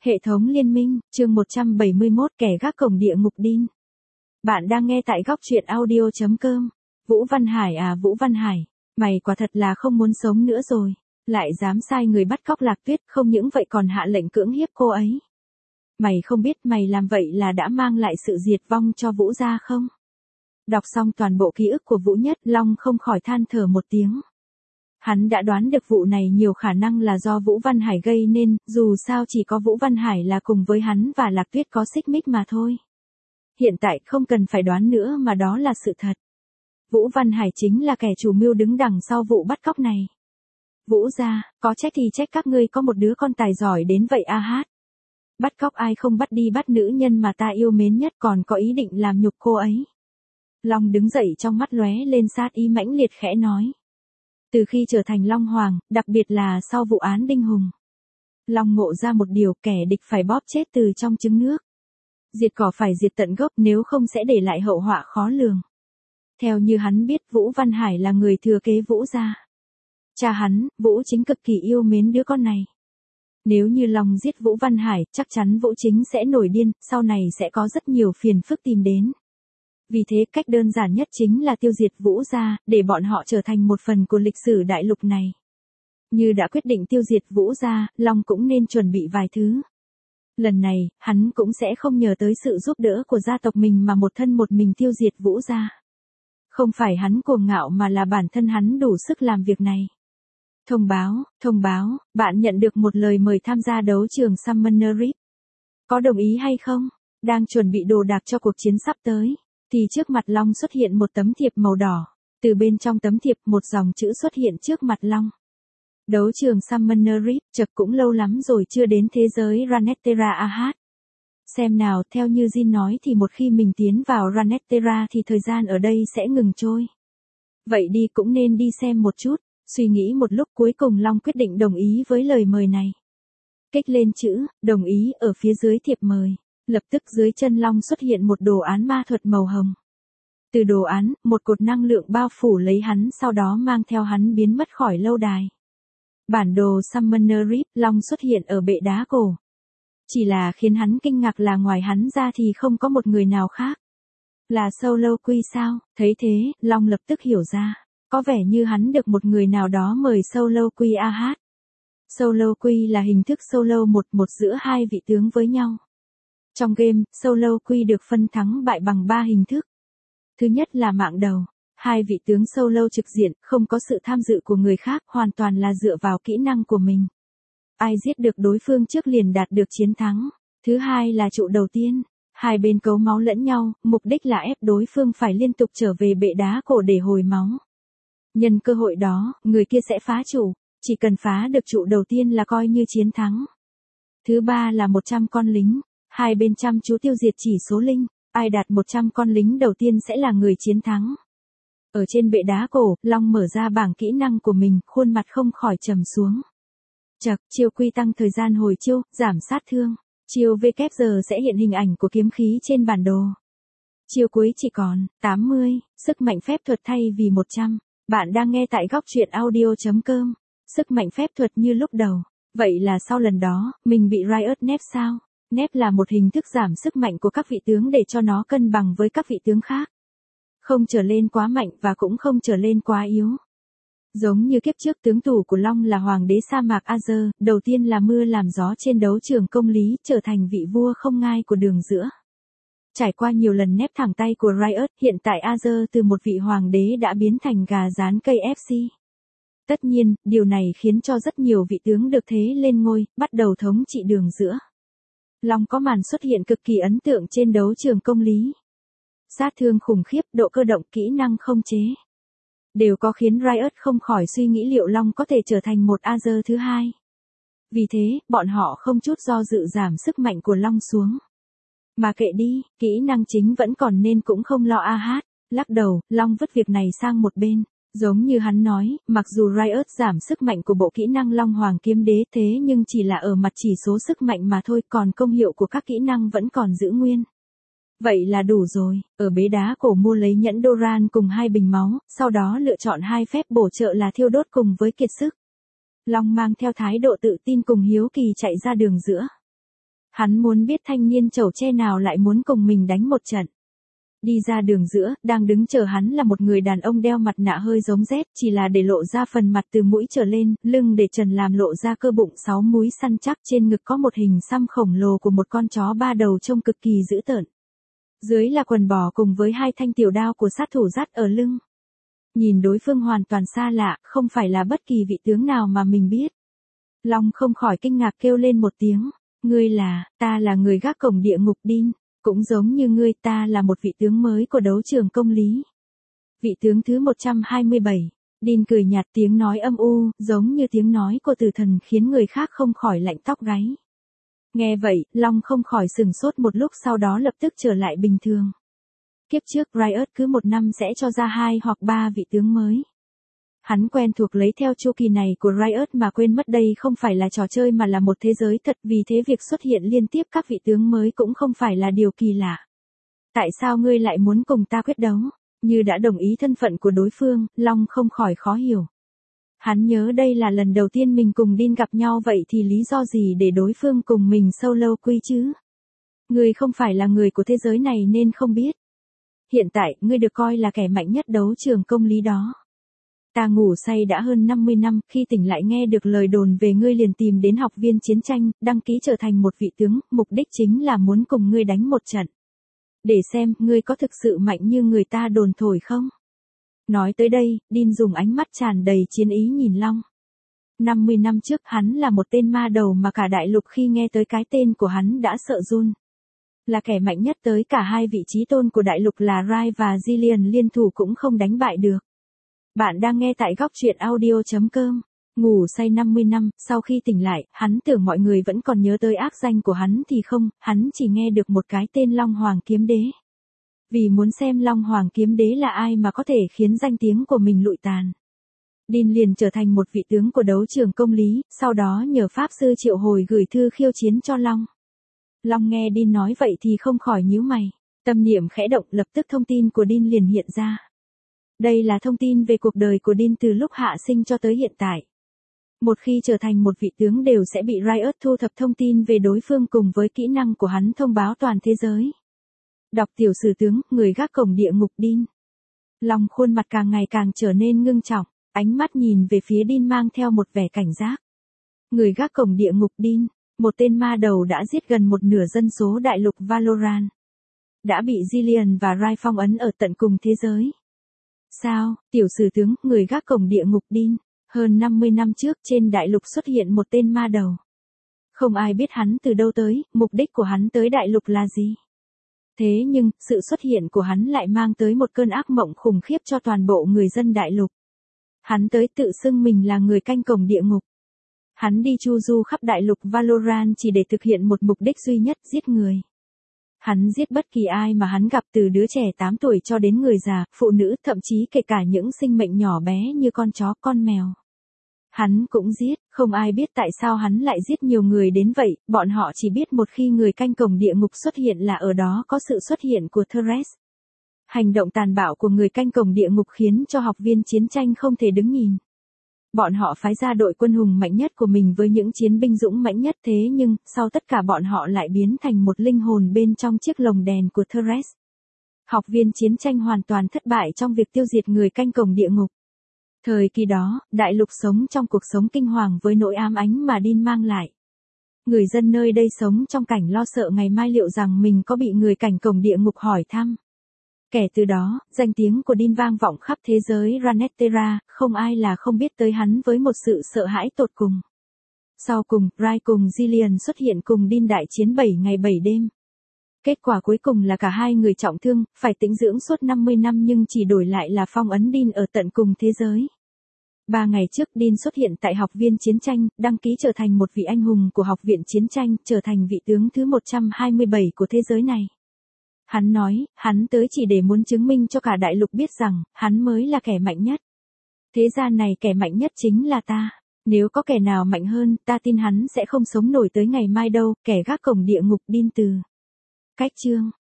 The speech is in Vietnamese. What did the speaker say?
Hệ thống liên minh, chương 171 kẻ gác cổng địa ngục Dean. Bạn đang nghe tại góc truyện audio.com. Vũ Văn Hải à Vũ Văn Hải, mày quả thật là không muốn sống nữa rồi. Lại dám sai người bắt cóc Lạc Tuyết, không những vậy còn hạ lệnh cưỡng hiếp cô ấy. Mày không biết mày làm vậy là đã mang lại sự diệt vong cho Vũ gia không? Đọc xong toàn bộ ký ức của Vũ Nhất, Long không khỏi than thở một tiếng. Hắn đã đoán được vụ này nhiều khả năng là do Vũ Văn Hải gây nên, dù sao chỉ có Vũ Văn Hải là cùng với hắn và Lạc Tuyết có xích mích mà thôi. Hiện tại không cần phải đoán nữa mà đó là sự thật. Vũ Văn Hải chính là kẻ chủ mưu đứng đằng sau vụ bắt cóc này. Vũ gia, có trách thì trách các ngươi có một đứa con tài giỏi đến vậy a hát. Bắt cóc ai không bắt đi bắt nữ nhân mà ta yêu mến nhất còn có ý định làm nhục cô ấy. Long đứng dậy trong mắt lóe lên sát ý mãnh liệt khẽ nói. Từ khi trở thành Long Hoàng, đặc biệt là sau vụ án Đinh Hùng. Long ngộ ra một điều, kẻ địch phải bóp chết từ trong trứng nước. Diệt cỏ phải diệt tận gốc, nếu không sẽ để lại hậu họa khó lường. Theo như hắn biết, Vũ Văn Hải là người thừa kế Vũ gia. Cha hắn, Vũ Chính cực kỳ yêu mến đứa con này. Nếu như Long giết Vũ Văn Hải, chắc chắn Vũ Chính sẽ nổi điên, sau này sẽ có rất nhiều phiền phức tìm đến. Vì thế cách đơn giản nhất chính là tiêu diệt Vũ gia, để bọn họ trở thành một phần của lịch sử đại lục này. Như đã quyết định tiêu diệt Vũ gia, Long cũng nên chuẩn bị vài thứ. Lần này, hắn cũng sẽ không nhờ tới sự giúp đỡ của gia tộc mình mà một thân một mình tiêu diệt Vũ gia. Không phải hắn cuồng ngạo mà là bản thân hắn đủ sức làm việc này. Thông báo, bạn nhận được một lời mời tham gia đấu trường Summoner Rift. Có đồng ý hay không? Đang chuẩn bị đồ đạc cho cuộc chiến sắp tới. Thì trước mặt Long xuất hiện một tấm thiệp màu đỏ. Từ bên trong tấm thiệp một dòng chữ xuất hiện trước mặt Long. Đấu trường Summoner Rift, chật cũng lâu lắm rồi chưa đến thế giới Runeterra AH. Xem nào, theo như Jin nói thì một khi mình tiến vào Runeterra thì thời gian ở đây sẽ ngừng trôi. Vậy đi cũng nên đi xem một chút. Suy nghĩ một lúc cuối cùng Long quyết định đồng ý với lời mời này. Kích lên chữ, đồng ý ở phía dưới thiệp mời. Lập tức dưới chân Long xuất hiện một đồ án ma thuật màu hồng. Từ đồ án, một cột năng lượng bao phủ lấy hắn, sau đó mang theo hắn biến mất khỏi lâu đài. Bản đồ Summoner Rift, Long xuất hiện ở bệ đá cổ. Chỉ là khiến hắn kinh ngạc là ngoài hắn ra thì không có một người nào khác. Là Solo Quy sao? Thấy thế, Long lập tức hiểu ra. Có vẻ như hắn được một người nào đó mời Solo Quy AH. Solo Quy là hình thức solo 1-1 giữa hai vị tướng với nhau. Trong game, Solo Quy được phân thắng bại bằng 3 hình thức. Thứ nhất là mạng đầu. Hai vị tướng solo trực diện, không có sự tham dự của người khác, hoàn toàn là dựa vào kỹ năng của mình. Ai giết được đối phương trước liền đạt được chiến thắng. Thứ hai là trụ đầu tiên. Hai bên cấu máu lẫn nhau, mục đích là ép đối phương phải liên tục trở về bệ đá cổ để hồi máu. Nhân cơ hội đó, người kia sẽ phá trụ. Chỉ cần phá được trụ đầu tiên là coi như chiến thắng. Thứ ba là 100 con lính. Hai bên chăm chú tiêu diệt chỉ số linh, ai đạt 100 con lính đầu tiên sẽ là người chiến thắng. Ở trên bệ đá cổ, Long mở ra bảng kỹ năng của mình, khuôn mặt không khỏi trầm xuống. Chậc, chiêu quy tăng thời gian hồi chiêu, giảm sát thương. Chiêu WZ sẽ hiện hình ảnh của kiếm khí trên bản đồ. Chiêu cuối chỉ còn 80, sức mạnh phép thuật thay vì 100. Bạn đang nghe tại góc truyện audio.com. Sức mạnh phép thuật như lúc đầu. Vậy là sau lần đó, mình bị Riot nép sao? Nép là một hình thức giảm sức mạnh của các vị tướng để cho nó cân bằng với các vị tướng khác. Không trở lên quá mạnh và cũng không trở lên quá yếu. Giống như kiếp trước tướng tù của Long là Hoàng đế sa mạc Azer, đầu tiên là mưa làm gió trên đấu trường công lý, trở thành vị vua không ngai của đường giữa. Trải qua nhiều lần nép thẳng tay của Riot, hiện tại Azer từ một vị hoàng đế đã biến thành gà rán cây FC. Tất nhiên, điều này khiến cho rất nhiều vị tướng được thế lên ngôi, bắt đầu thống trị đường giữa. Long có màn xuất hiện cực kỳ ấn tượng trên đấu trường công lý. Sát thương khủng khiếp, độ cơ động, kỹ năng không chế. Đều có khiến Riot không khỏi suy nghĩ liệu Long có thể trở thành một Azer thứ hai. Vì thế, bọn họ không chút do dự giảm sức mạnh của Long xuống. Mà kệ đi, kỹ năng chính vẫn còn nên cũng không lo AH. Lắc đầu, Long vứt việc này sang một bên. Giống như hắn nói, mặc dù Riot giảm sức mạnh của bộ kỹ năng Long Hoàng Kiếm Đế thế nhưng chỉ là ở mặt chỉ số sức mạnh mà thôi, còn công hiệu của các kỹ năng vẫn còn giữ nguyên. Vậy là đủ rồi, ở bế đá cổ mua lấy nhẫn Doran cùng 2 bình máu, sau đó lựa chọn 2 phép bổ trợ là thiêu đốt cùng với kiệt sức. Long mang theo thái độ tự tin cùng hiếu kỳ chạy ra đường giữa. Hắn muốn biết thanh niên chẩu tre nào lại muốn cùng mình đánh một trận. Đi ra đường giữa, đang đứng chờ hắn là một người đàn ông đeo mặt nạ hơi giống Z, chỉ là để lộ ra phần mặt từ mũi trở lên, lưng để trần làm lộ ra cơ bụng 6 múi săn chắc, trên ngực có một hình xăm khổng lồ của một con chó 3 đầu trông cực kỳ dữ tợn. Dưới là quần bò cùng với 2 thanh tiểu đao của sát thủ dắt ở lưng. Nhìn đối phương hoàn toàn xa lạ, không phải là bất kỳ vị tướng nào mà mình biết. Long không khỏi kinh ngạc kêu lên một tiếng, ngươi là, ta là người gác cổng địa ngục Dean. Cũng giống như ngươi, ta là một vị tướng mới của đấu trường công lý. Vị tướng thứ 127. Dean cười nhạt, tiếng nói âm u, giống như tiếng nói của tử thần, khiến người khác không khỏi lạnh tóc gáy. Nghe vậy, Long không khỏi sừng sốt một lúc, sau đó lập tức trở lại bình thường. Kiếp trước Riot cứ một năm sẽ cho ra 2 hoặc 3 vị tướng mới. Hắn quen thuộc lấy theo chu kỳ này của Riot mà quên mất đây không phải là trò chơi mà là một thế giới thật, vì thế việc xuất hiện liên tiếp các vị tướng mới cũng không phải là điều kỳ lạ. Tại sao ngươi lại muốn cùng ta quyết đấu? Như đã đồng ý thân phận của đối phương, Long không khỏi khó hiểu. Hắn nhớ đây là lần đầu tiên mình cùng Dean gặp nhau, vậy thì lý do gì để đối phương cùng mình solo quy chứ? Ngươi không phải là người của thế giới này nên không biết. Hiện tại, ngươi được coi là kẻ mạnh nhất đấu trường công lý đó. Ta ngủ say đã hơn 50 năm, khi tỉnh lại nghe được lời đồn về ngươi liền tìm đến học viên chiến tranh, đăng ký trở thành một vị tướng, mục đích chính là muốn cùng ngươi đánh một trận. Để xem, ngươi có thực sự mạnh như người ta đồn thổi không? Nói tới đây, Dean dùng ánh mắt tràn đầy chiến ý nhìn Long. 50 năm trước, hắn là một tên ma đầu mà cả đại lục khi nghe tới cái tên của hắn đã sợ run. Là kẻ mạnh nhất tới cả 2 vị trí tôn của đại lục là Rai và Jillian liên thủ cũng không đánh bại được. Bạn đang nghe tại góc truyện audio.com. Ngủ say 50 năm, sau khi tỉnh lại, hắn tưởng mọi người vẫn còn nhớ tới ác danh của hắn thì không, hắn chỉ nghe được một cái tên Long Hoàng Kiếm Đế. Vì muốn xem Long Hoàng Kiếm Đế là ai mà có thể khiến danh tiếng của mình lụi tàn. Dean liền trở thành một vị tướng của đấu trường công lý, sau đó nhờ Pháp Sư triệu hồi gửi thư khiêu chiến cho Long. Long nghe Dean nói vậy thì không khỏi nhíu mày. Tâm niệm khẽ động, lập tức thông tin của Dean liền hiện ra. Đây là thông tin về cuộc đời của Dean từ lúc hạ sinh cho tới hiện tại. Một khi trở thành một vị tướng đều sẽ bị Riot thu thập thông tin về đối phương cùng với kỹ năng của hắn thông báo toàn thế giới. Đọc tiểu sử tướng, người gác cổng địa ngục Dean. Long khuôn mặt càng ngày càng trở nên ngưng trọng, ánh mắt nhìn về phía Dean mang theo một vẻ cảnh giác. Người gác cổng địa ngục Dean, một tên ma đầu đã giết gần một nửa dân số đại lục Valorant. Đã bị Jillian và Rai phong ấn ở tận cùng thế giới. Sao, tiểu sử tướng, người gác cổng địa ngục Dean, hơn 50 năm trước trên đại lục xuất hiện một tên ma đầu. Không ai biết hắn từ đâu tới, mục đích của hắn tới đại lục là gì. Thế nhưng, sự xuất hiện của hắn lại mang tới một cơn ác mộng khủng khiếp cho toàn bộ người dân đại lục. Hắn tới tự xưng mình là người canh cổng địa ngục. Hắn đi chu du khắp đại lục Valorant chỉ để thực hiện một mục đích duy nhất, giết người. Hắn giết bất kỳ ai mà hắn gặp, từ đứa trẻ 8 tuổi cho đến người già, phụ nữ, thậm chí kể cả những sinh mệnh nhỏ bé như con chó, con mèo. Hắn cũng giết, không ai biết tại sao hắn lại giết nhiều người đến vậy, bọn họ chỉ biết một khi người canh cổng địa ngục xuất hiện là ở đó có sự xuất hiện của Thresh. Hành động tàn bạo của người canh cổng địa ngục khiến cho học viên chiến tranh không thể đứng nhìn. Bọn họ phái ra đội quân hùng mạnh nhất của mình với những chiến binh dũng mãnh nhất, thế nhưng, sau tất cả bọn họ lại biến thành một linh hồn bên trong chiếc lồng đèn của Thresh. Học viên chiến tranh hoàn toàn thất bại trong việc tiêu diệt người canh cổng địa ngục. Thời kỳ đó, đại lục sống trong cuộc sống kinh hoàng với nỗi ám ảnh mà Dean mang lại. Người dân nơi đây sống trong cảnh lo sợ ngày mai liệu rằng mình có bị người canh cổng địa ngục hỏi thăm. Kể từ đó, danh tiếng của Dean vang vọng khắp thế giới Runeterra, không ai là không biết tới hắn với một sự sợ hãi tột cùng. Sau cùng, Rai cùng Jillian xuất hiện cùng Dean đại chiến 7 ngày 7 đêm. Kết quả cuối cùng là cả hai người trọng thương, phải tĩnh dưỡng suốt 50 năm nhưng chỉ đổi lại là phong ấn Dean ở tận cùng thế giới. 3 ngày trước Dean xuất hiện tại học viên chiến tranh, đăng ký trở thành một vị anh hùng của học viện chiến tranh, trở thành vị tướng thứ 127 của thế giới này. Hắn nói, hắn tới chỉ để muốn chứng minh cho cả đại lục biết rằng, hắn mới là kẻ mạnh nhất. Thế gian này kẻ mạnh nhất chính là ta. Nếu có kẻ nào mạnh hơn, ta tin hắn sẽ không sống nổi tới ngày mai đâu, kẻ gác cổng địa ngục Dean từ. Cách chương